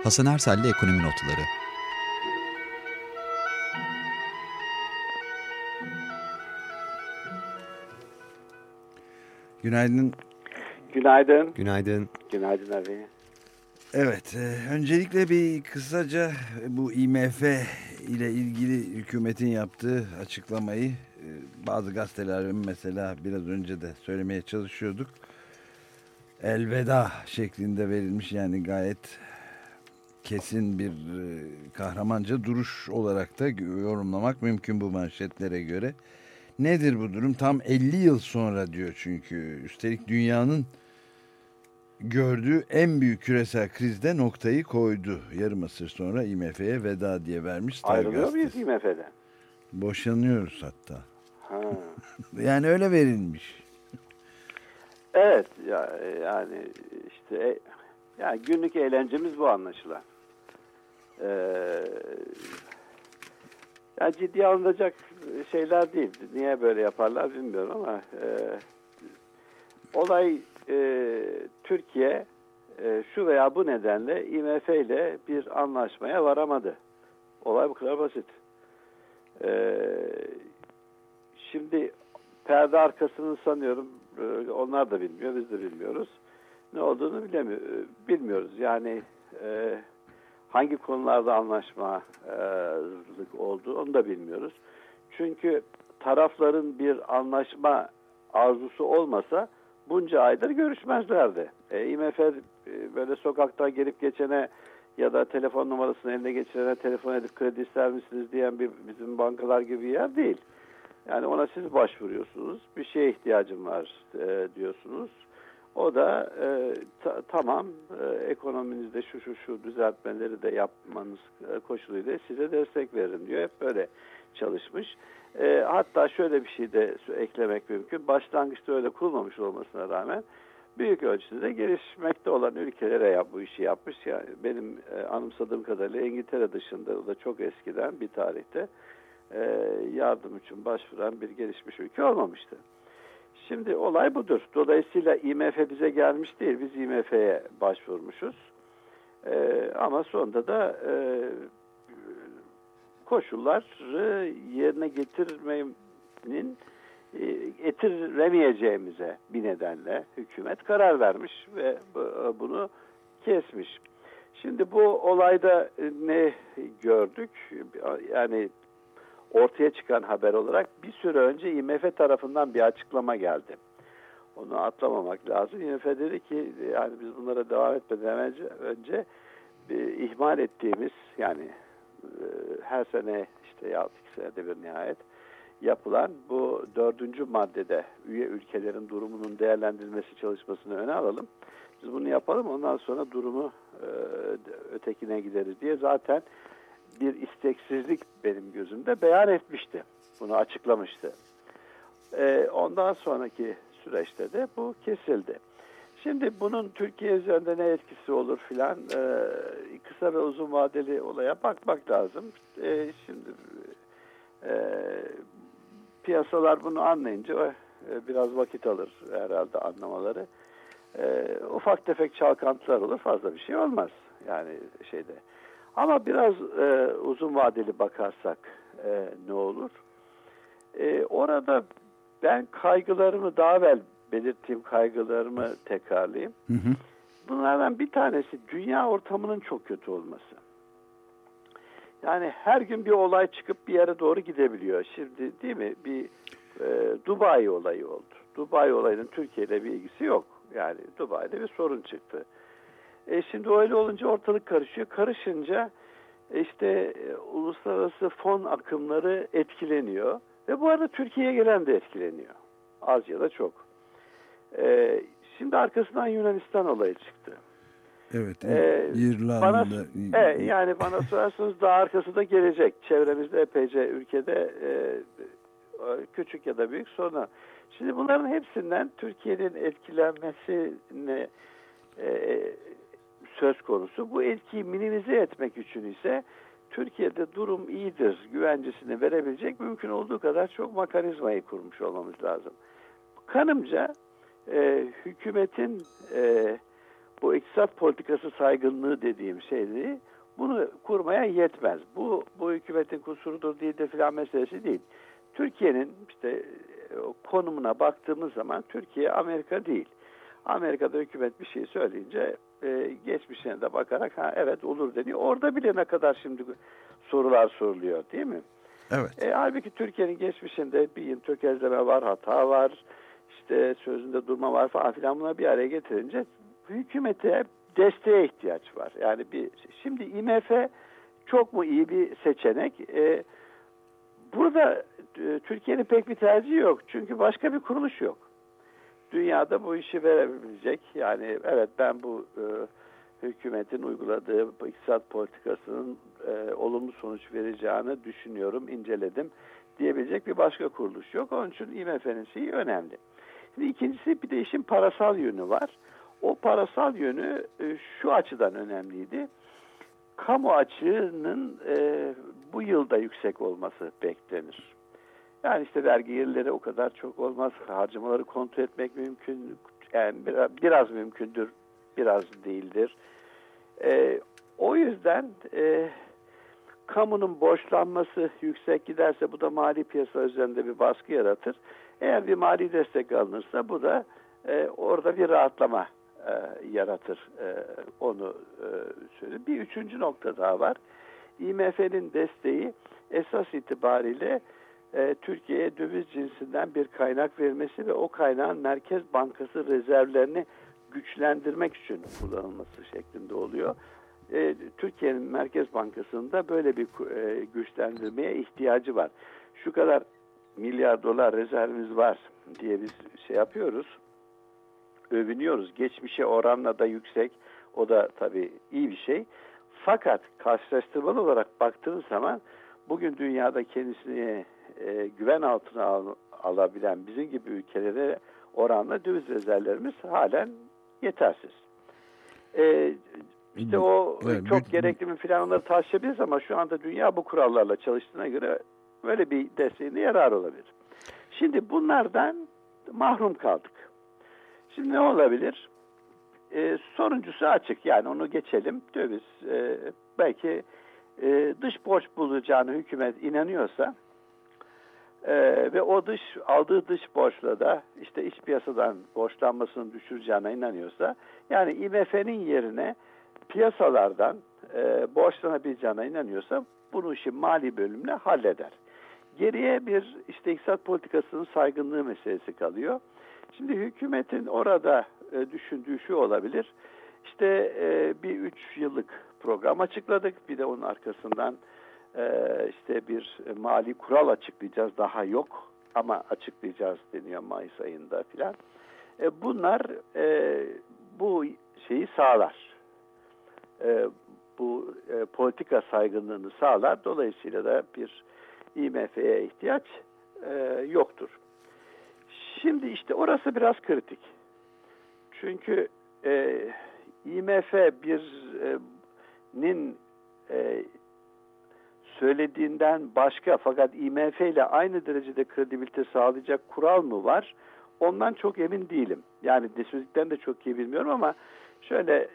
Hasan Ersel'le Ekonomi Notları. Günaydın. Günaydın. Günaydın. Günaydın abi. Evet, öncelikle bir kısaca bu IMF ile ilgili hükümetin yaptığı açıklamayı bazı gazetelerin mesela biraz önce de söylemeye çalışıyorduk. Elveda şeklinde verilmiş, yani gayet kesin bir kahramanca duruş olarak da yorumlamak mümkün bu manşetlere göre. Nedir bu durum? Tam 50 yıl sonra diyor çünkü. Üstelik dünyanın gördüğü en büyük küresel krizde noktayı koydu. Yarım asır sonra IMF'ye veda diye vermiş. Ayrılıyor muyuz IMF'den? Boşanıyoruz hatta. Ha. Yani öyle verilmiş. Evet, yani işte yani günlük eğlencemiz bu anlaşılan. Yani ciddiye alınacak şeyler değil. Niye böyle yaparlar bilmiyorum ama olay Türkiye şu veya bu nedenle IMF ile bir anlaşmaya varamadı. Olay bu kadar basit. Şimdi perde arkasını sanıyorum onlar da bilmiyor, biz de bilmiyoruz. Ne olduğunu bilmiyoruz. Yani hangi konularda anlaşmazlık oldu onu da bilmiyoruz. Çünkü tarafların bir anlaşma arzusu olmasa bunca aydır görüşmezlerdi. IMF böyle sokakta gelip geçene ya da telefon numarasını eline geçirene telefon edip kredi ister misiniz diyen bizim bankalar gibi bir yer değil. Yani ona siz başvuruyorsunuz. Bir şeye ihtiyacım var diyorsunuz. O da tamam ekonominizde şu düzeltmeleri de yapmanız koşuluyla size destek veririm diyor. Hep böyle çalışmış. Hatta şöyle bir şey de eklemek mümkün. Başlangıçta öyle kurulmamış olmasına rağmen büyük ölçüde gelişmekte olan ülkelere bu işi yapmış. Yani benim anımsadığım kadarıyla İngiltere dışında, o da çok eskiden bir tarihte yardım için başvuran bir gelişmiş ülke olmamıştı. Şimdi olay budur. Dolayısıyla IMF bize gelmiş değil, biz IMF'ye başvurmuşuz. Ama sonunda da koşulları yerine getiremeyeceğimize bir nedenle hükümet karar vermiş ve bunu kesmiş. Şimdi bu olayda ne gördük? Yani ortaya çıkan haber olarak bir süre önce IMF tarafından bir açıklama geldi. Onu atlamamak lazım. IMF dedi ki yani biz bunlara devam etmeden önce ihmal ettiğimiz, yani her sene işte ya 2 senede bir nihayet yapılan bu 4. maddede üye ülkelerin durumunun değerlendirilmesi çalışmasını öne alalım. Biz bunu yapalım, ondan sonra durumu ötekine gideriz diye zaten bir isteksizlik benim gözümde beyan etmişti. Bunu açıklamıştı. Ondan sonraki süreçte de bu kesildi. Şimdi bunun Türkiye üzerinde ne etkisi olur filan, kısa ve uzun vadeli olaya bakmak lazım. Şimdi piyasalar bunu anlayınca biraz vakit alır herhalde anlamaları. Ufak tefek çalkantılar olur, fazla bir şey olmaz yani şeyde. Ama biraz uzun vadeli bakarsak ne olur? Orada ben kaygılarımı daha evvel belirttiğim kaygılarımı tekrarlayayım. Hı hı. Bunlardan bir tanesi dünya ortamının çok kötü olması. Yani her gün bir olay çıkıp bir yere doğru gidebiliyor. Şimdi değil mi? Bir Dubai olayı oldu. Dubai olayının Türkiye ile bir ilgisi yok. Yani Dubai'de bir sorun çıktı. Şimdi öyle olunca ortalık karışıyor. Karışınca işte uluslararası fon akımları etkileniyor. Ve bu arada Türkiye'ye gelen de etkileniyor. Az ya da çok. Şimdi arkasından Yunanistan olayı çıktı. Evet, İrlanda. Yani bana sorarsanız daha arkası da gelecek. Çevremizde epeyce ülkede küçük ya da büyük sorunlar. Şimdi bunların hepsinden Türkiye'nin etkilenmesine söz konusu. Bu etkiyi minimize etmek için ise Türkiye'de durum iyidir güvencesini verebilecek mümkün olduğu kadar çok mekanizmayı kurmuş olmamız lazım. Kanımca hükümetin bu iktisat politikası saygınlığı dediğim şeyleri bunu kurmaya yetmez. Bu hükümetin kusurudur değil de filan meselesi değil. Türkiye'nin işte konumuna baktığımız zaman Türkiye Amerika değil. Amerika'da hükümet bir şey söyleyince geçmişine de bakarak evet olur deniyor. Orada bile ne kadar şimdi sorular soruluyor değil mi? Evet. Halbuki Türkiye'nin geçmişinde bir tökezleme var, hata var, işte sözünde durma var falan filan, bunları bir araya getirince hükümete desteğe ihtiyaç var. Yani şimdi IMF çok mu iyi bir seçenek? Burada Türkiye'nin pek bir tercihi yok. Çünkü başka bir kuruluş yok. Dünyada bu işi verebilecek. Yani evet, ben bu hükümetin uyguladığı iktisat politikasının olumlu sonuç vereceğini düşünüyorum, inceledim diyebilecek bir başka kuruluş yok. Onun için IMF'nin şeyi önemli. Şimdi ikincisi, bir de işin parasal yönü var. O parasal yönü şu açıdan önemliydi. Kamu açığının bu yılda yüksek olması beklenir. Yani işte vergi gelirleri o kadar çok olmaz. Harcamaları kontrol etmek mümkün. Yani biraz mümkündür, biraz değildir. O yüzden kamunun borçlanması yüksek giderse bu da mali piyasa üzerinde bir baskı yaratır. Eğer bir mali destek alınırsa bu da orada bir rahatlama yaratır. Onu söyleyeyim. Bir üçüncü nokta daha var. IMF'nin desteği esas itibariyle Türkiye'ye döviz cinsinden bir kaynak vermesi ve o kaynağın Merkez Bankası rezervlerini güçlendirmek için kullanılması şeklinde oluyor. Türkiye'nin Merkez Bankası'nda böyle bir güçlendirmeye ihtiyacı var. Şu kadar milyar dolar rezervimiz var diye biz şey yapıyoruz, övünüyoruz. Geçmişe oranla da yüksek. O da tabii iyi bir şey. Fakat karşılaştırmalı olarak baktığınız zaman bugün dünyada kendisini güven altına alabilen bizim gibi ülkelere oranla döviz rezervlerimiz halen yetersiz. İşte o çok gerekli mi filan, onları tartışabiliriz ama şu anda dünya bu kurallarla çalıştığına göre böyle bir desteğine yarar olabilir. Şimdi bunlardan mahrum kaldık. Şimdi ne olabilir? Sonuncusu açık, yani onu geçelim. Döviz belki dış borç bulacağını hükümet inanıyorsa ve o aldığı dış borçla da işte iç piyasadan borçlanmasını düşüreceğine inanıyorsa, yani IMF'nin yerine piyasalardan borçlanabileceğine inanıyorsa bunu işin mali bölümüne halleder. Geriye bir işte iktisat politikasının saygınlığı meselesi kalıyor. Şimdi hükümetin orada düşündüğü şu olabilir. İşte bir 3 yıllık program açıkladık. Bir de onun arkasından işte bir mali kural açıklayacağız. Daha yok ama açıklayacağız deniyor Mayıs ayında filan. Bunlar bu şeyi sağlar. Bu politika saygınlığını sağlar. Dolayısıyla da bir IMF'ye ihtiyaç yoktur. Şimdi işte orası biraz kritik. Çünkü IMF birinin söylediğinden başka fakat IMF ile aynı derecede kredibilite sağlayacak kural mı var? Ondan çok emin değilim. Yani söylediklerini de çok iyi bilmiyorum ama şöyle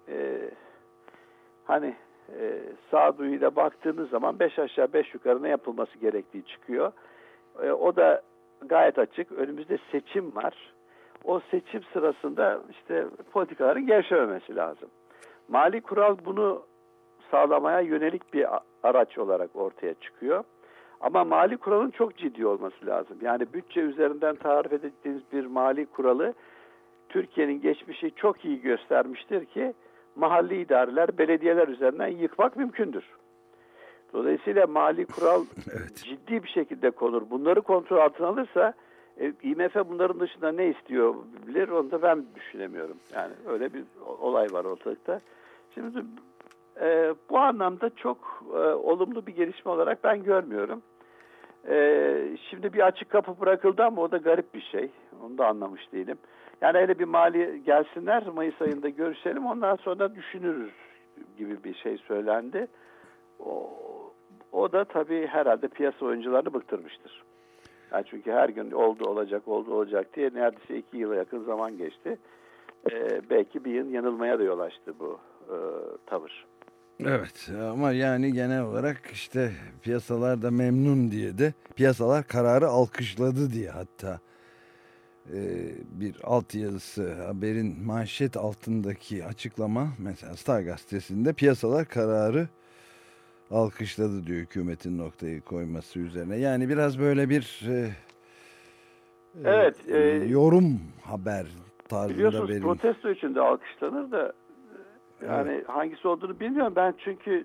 sağduyuyla baktığınız zaman 5 aşağı 5 yukarı ne yapılması gerektiği çıkıyor. O da gayet açık. Önümüzde seçim var. O seçim sırasında işte politikaların gevşememesi lazım. Mali kural bunu sağlamaya yönelik bir araç olarak ortaya çıkıyor. Ama mali kuralın çok ciddi olması lazım. Yani bütçe üzerinden tarif ettiğiniz bir mali kuralı Türkiye'nin geçmişi çok iyi göstermiştir ki mahalli idareler, belediyeler üzerinden yıkmak mümkündür. Dolayısıyla mali kural evet, ciddi bir şekilde konur. Bunları kontrol altına alırsa IMF bunların dışında ne istiyor bilir, onu da ben düşünemiyorum. Yani öyle bir olay var ortalıkta. Şimdi bu anlamda çok olumlu bir gelişme olarak ben görmüyorum. Şimdi bir açık kapı bırakıldı ama o da garip bir şey. Onu da anlamış değilim. Yani öyle bir mali gelsinler, Mayıs ayında görüşelim, ondan sonra düşünürüz gibi bir şey söylendi. O da tabii herhalde piyasa oyuncularını bıktırmıştır. Yani çünkü her gün oldu olacak diye neredeyse 2 yıla yakın zaman geçti. belki bir yıl yanılmaya da yol açtı bu tavır. Evet ama yani genel olarak işte piyasalar da memnun diye de piyasalar kararı alkışladı diye hatta bir altyazısı haberin manşet altındaki açıklama mesela Star gazetesinde piyasalar kararı alkışladı diyor hükümetin noktayı koyması üzerine. Yani biraz böyle bir evet, yorum haber tarzında biliyorsunuz verilmiş. protesto için de alkışlanır da yani evet, hangisi olduğunu bilmiyorum. Ben çünkü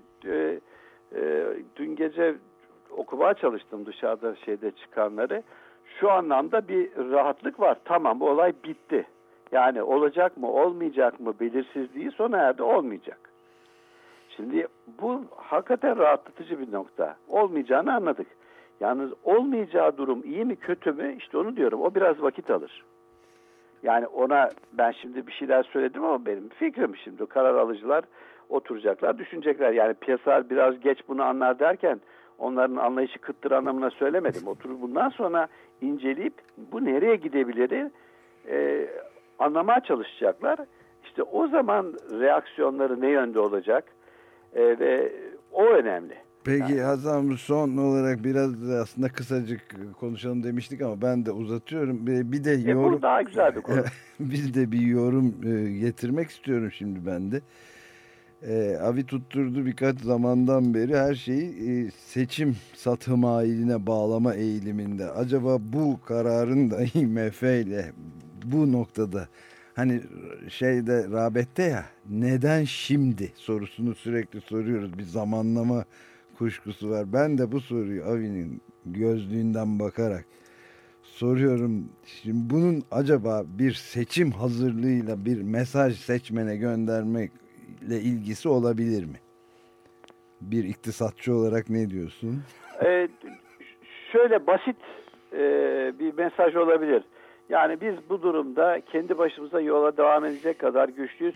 dün gece okumaya çalıştım dışarıda çıkanları. Şu anlamda bir rahatlık var. Tamam, bu olay bitti. Yani olacak mı olmayacak mı belirsizliği sona erdi, olmayacak. Şimdi bu hakikaten rahatlatıcı bir nokta. Olmayacağını anladık. Yalnız olmayacağı durum iyi mi kötü mü, işte onu diyorum. O biraz vakit alır. Yani ona ben şimdi bir şeyler söyledim ama benim fikrim şimdi. Karar alıcılar oturacaklar, düşünecekler. Yani piyasalar biraz geç bunu anlar derken onların anlayışı kıttır anlamına söylemedim. Oturup bundan sonra inceleyip bu nereye gidebilir anlamaya çalışacaklar. İşte o zaman reaksiyonları ne yönde olacak ve o önemli. Peki Yani, Hasan, son olarak biraz da aslında kısacık konuşalım demiştik ama ben de uzatıyorum. Bir de yorum. bu daha güzel bir konu. Bir de bir yorum getirmek istiyorum şimdi ben de. Avi tutturdu birkaç zamandan beri her şeyi seçim satım hailine bağlama eğiliminde. Acaba bu kararın da IMF ile bu noktada hani şeyde rağbette ya, neden şimdi sorusunu sürekli soruyoruz. Bir zamanlama kuşkusu var. Ben de bu soruyu Avi'nin gözlüğünden bakarak soruyorum. Şimdi bunun acaba bir seçim hazırlığıyla bir mesaj seçmene göndermekle ilgisi olabilir mi? Bir iktisatçı olarak ne diyorsun? Şöyle basit bir mesaj olabilir. Yani biz bu durumda kendi başımıza yola devam edecek kadar güçlüyüz.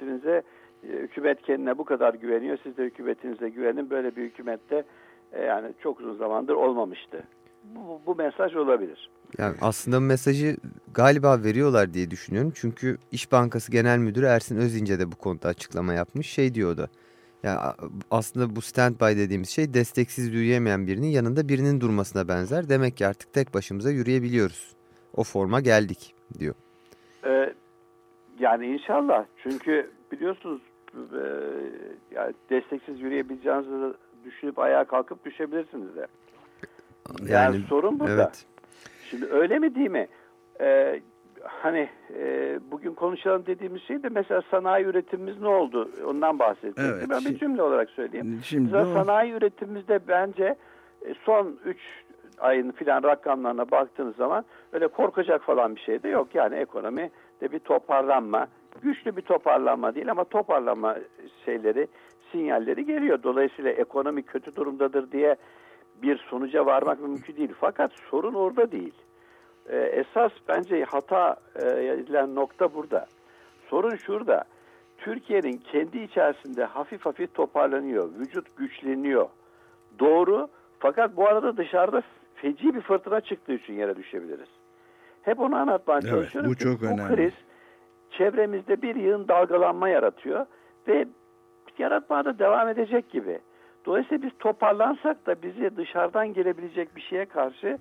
Hükümet kendine bu kadar güveniyor. Siz de hükümetinize güvenin. Böyle bir hükümette yani çok uzun zamandır olmamıştı. Bu mesaj olabilir. Yani aslında mesajı galiba veriyorlar diye düşünüyorum. Çünkü İş Bankası Genel Müdürü Ersin Özince de bu konuda açıklama yapmış. Şey diyordu. Yani aslında bu standby dediğimiz şey desteksiz yürüyemeyen birinin yanında birinin durmasına benzer. Demek ki artık tek başımıza yürüyebiliyoruz. O forma geldik diyor. Yani inşallah. Çünkü biliyorsunuz yani desteksiz yürüyebileceğinizi düşünüp ayağa kalkıp düşebilirsiniz de. Yani sorun burada. Evet. Şimdi öyle mi değil mi? Bugün konuşalım dediğimiz şey de mesela sanayi üretimimiz ne oldu? Ondan bahsedecektim. Evet, Ben bir cümle olarak söyleyeyim. Şimdi sanayi üretimimizde bence son 3 ayın filan rakamlarına baktığınız zaman öyle korkacak falan bir şey de yok. Yani ekonomide bir toparlanma, güçlü bir toparlanma değil ama toparlanma sinyalleri geliyor. Dolayısıyla ekonomi kötü durumdadır diye bir sonuca varmak mümkün değil. Fakat sorun orada değil. Esas bence hata edilen nokta burada. Sorun şurada. Türkiye'nin kendi içerisinde hafif hafif toparlanıyor. Vücut güçleniyor. Doğru. Fakat bu arada dışarıda feci bir fırtına çıktığı için yere düşebiliriz. Hep onu anlatmaya çalışıyorum. Bu çok önemli. Bu kriz çevremizde bir yığın dalgalanma yaratıyor ve yaratmaya da devam edecek gibi. Dolayısıyla biz toparlansak da bizi dışarıdan gelebilecek bir şeye karşı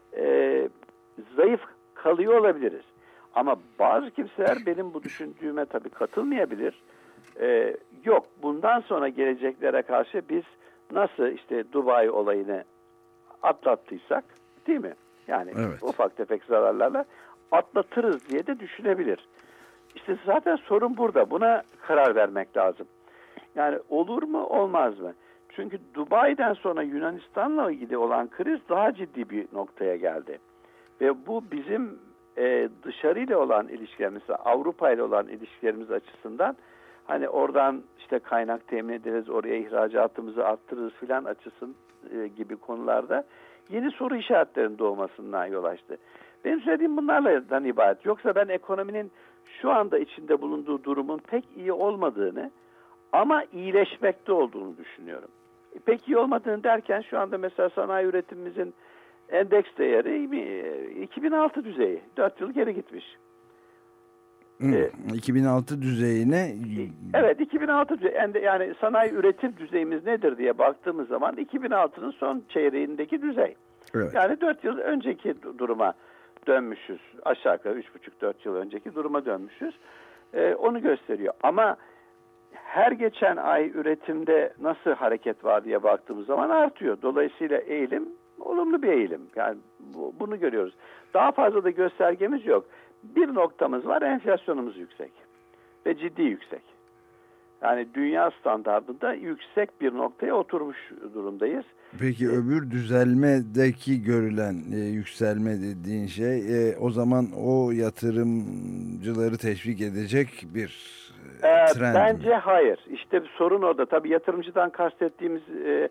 zayıf kalıyor olabiliriz. Ama bazı kimseler benim bu düşündüğüme tabii katılmayabilir. Yok, bundan sonra geleceklere karşı biz nasıl işte Dubai olayını atlattıysak, değil mi? Yani evet, ufak tefek zararlarla atlatırız diye de düşünebilir. İşte zaten sorun burada. Buna karar vermek lazım. Yani olur mu olmaz mı? Çünkü Dubai'den sonra Yunanistan'la ilgili olan kriz daha ciddi bir noktaya geldi. Ve bu bizim dışarıyla olan ilişkilerimiz, Avrupa ile olan ilişkilerimiz açısından hani oradan işte kaynak temin ederiz, oraya ihracatımızı arttırırız filan açısın gibi konularda yeni soru işaretlerinin doğmasından yol açtı. Benim söylediğim bunlardan ibaret. Yoksa ben ekonominin şu anda içinde bulunduğu durumun pek iyi olmadığını ama iyileşmekte olduğunu düşünüyorum. Pek iyi olmadığını derken şu anda mesela sanayi üretimimizin endeks değeri 2006 düzeyi. 4 yıl geri gitmiş. 2006 düzeyine. Evet, 2006 yani sanayi üretim düzeyimiz nedir diye baktığımız zaman 2006'nın son çeyreğindeki düzey. Evet. Yani 4 yıl önceki duruma dönmüşüz. Aşağı yukarı 3,5-4 yıl önceki duruma dönmüşüz. Onu gösteriyor. Ama her geçen ay üretimde nasıl hareket var diye baktığımız zaman artıyor. Dolayısıyla eğilim olumlu bir eğilim. Yani bunu görüyoruz. Daha fazla da göstergemiz yok. Bir noktamız var, enflasyonumuz yüksek ve ciddi yüksek. Yani dünya standartında yüksek bir noktaya oturmuş durumdayız. Peki öbür düzelmedeki görülen yükselme dediğin şey o zaman o yatırımcıları teşvik edecek bir trend bence mi? hayır. İşte sorun orada. Tabii yatırımcıdan kastettiğimiz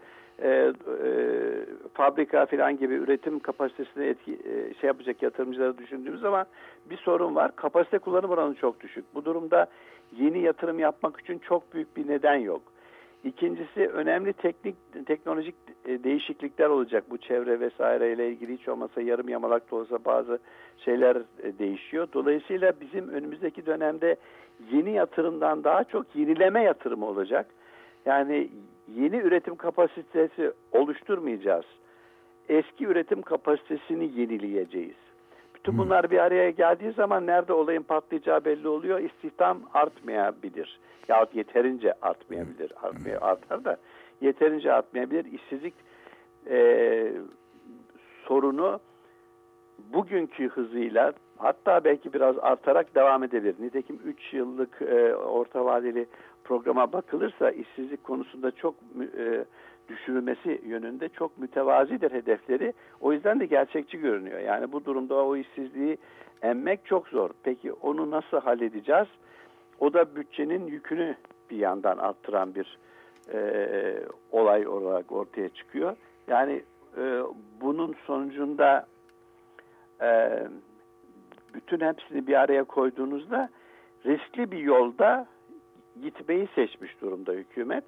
fabrika falan gibi üretim kapasitesine şey yapacak yatırımcıları düşündüğümüz zaman bir sorun var. Kapasite kullanım oranı çok düşük. Bu durumda yeni yatırım yapmak için çok büyük bir neden yok. İkincisi önemli teknolojik değişiklikler olacak. Bu çevre vesaireyle ilgili hiç olmasa yarım yamalak da olsa bazı şeyler değişiyor. Dolayısıyla bizim önümüzdeki dönemde yeni yatırımdan daha çok yenileme yatırımı olacak. Yani yeni üretim kapasitesi oluşturmayacağız. Eski üretim kapasitesini yenileyeceğiz. Bütün bunlar bir araya geldiği zaman nerede olayın patlayacağı belli oluyor. İstihdam artmayabilir. Yahut yeterince artmayabilir. Artar da yeterince artmayabilir. İşsizlik sorunu bugünkü hızıyla hatta belki biraz artarak devam edebilir. Nitekim 3 yıllık orta vadeli programa bakılırsa işsizlik konusunda çok düşürülmesi yönünde çok mütevazidir hedefleri. O yüzden de gerçekçi görünüyor. Yani bu durumda o işsizliği emmek çok zor. Peki onu nasıl halledeceğiz? O da bütçenin yükünü bir yandan arttıran bir olay olarak ortaya çıkıyor. Yani bunun sonucunda bütün hepsini bir araya koyduğunuzda riskli bir yolda gitmeyi seçmiş durumda hükümet.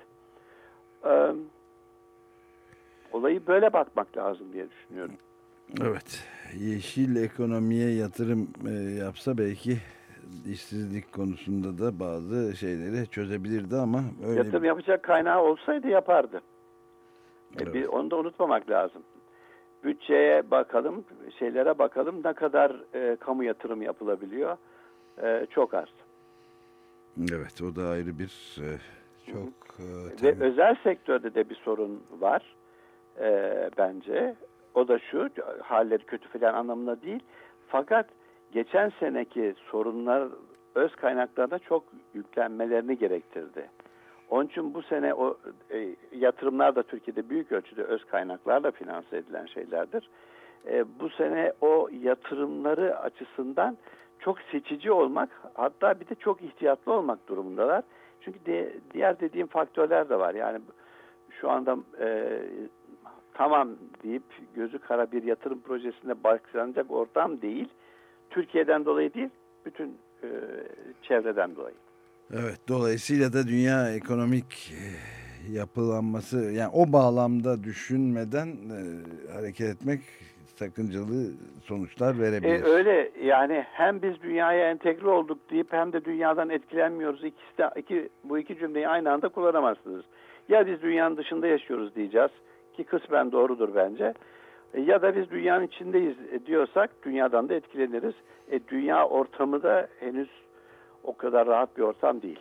Olayı böyle bakmak lazım diye düşünüyorum. Evet. Yeşil ekonomiye yatırım yapsa belki işsizlik konusunda da bazı şeyleri çözebilirdi ama öyle yatırım yapacak kaynağı olsaydı yapardı. Evet. Onu da unutmamak lazım. Bütçeye bakalım, şeylere bakalım ne kadar kamu yatırım yapılabiliyor. Çok az. Evet, o da ayrı bir çok ve özel sektörde de bir sorun var bence. O da şu, halleri kötü falan anlamında değil. Fakat geçen seneki sorunlar öz kaynaklarına çok yüklenmelerini gerektirdi. Onun için bu sene o yatırımlar da Türkiye'de büyük ölçüde öz kaynaklarla finanse edilen şeylerdir. Bu sene o yatırımları açısından çok seçici olmak, hatta bir de çok ihtiyatlı olmak durumundalar. Çünkü diğer dediğim faktörler de var. Yani şu anda tamam deyip gözü kara bir yatırım projesine başlanacak ortam değil. Türkiye'den dolayı değil, bütün çevreden dolayı. Evet, dolayısıyla da dünya ekonomik yapılanması, yani o bağlamda düşünmeden hareket etmek sakıncalı sonuçlar verebilir. Öyle yani hem biz dünyaya entegre olduk deyip hem de dünyadan etkilenmiyoruz. Bu iki cümleyi aynı anda kullanamazsınız. Ya biz dünyanın dışında yaşıyoruz diyeceğiz ki kısmen doğrudur bence. Ya da biz dünyanın içindeyiz diyorsak dünyadan da etkileniriz. Dünya ortamı da henüz o kadar rahat bir ortam değil.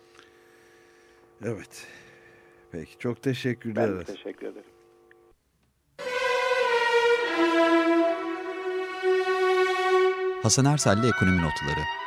Evet. Peki, çok teşekkürler. Ben teşekkür ederim. Hasan Ersel'le Ekonomi Notları.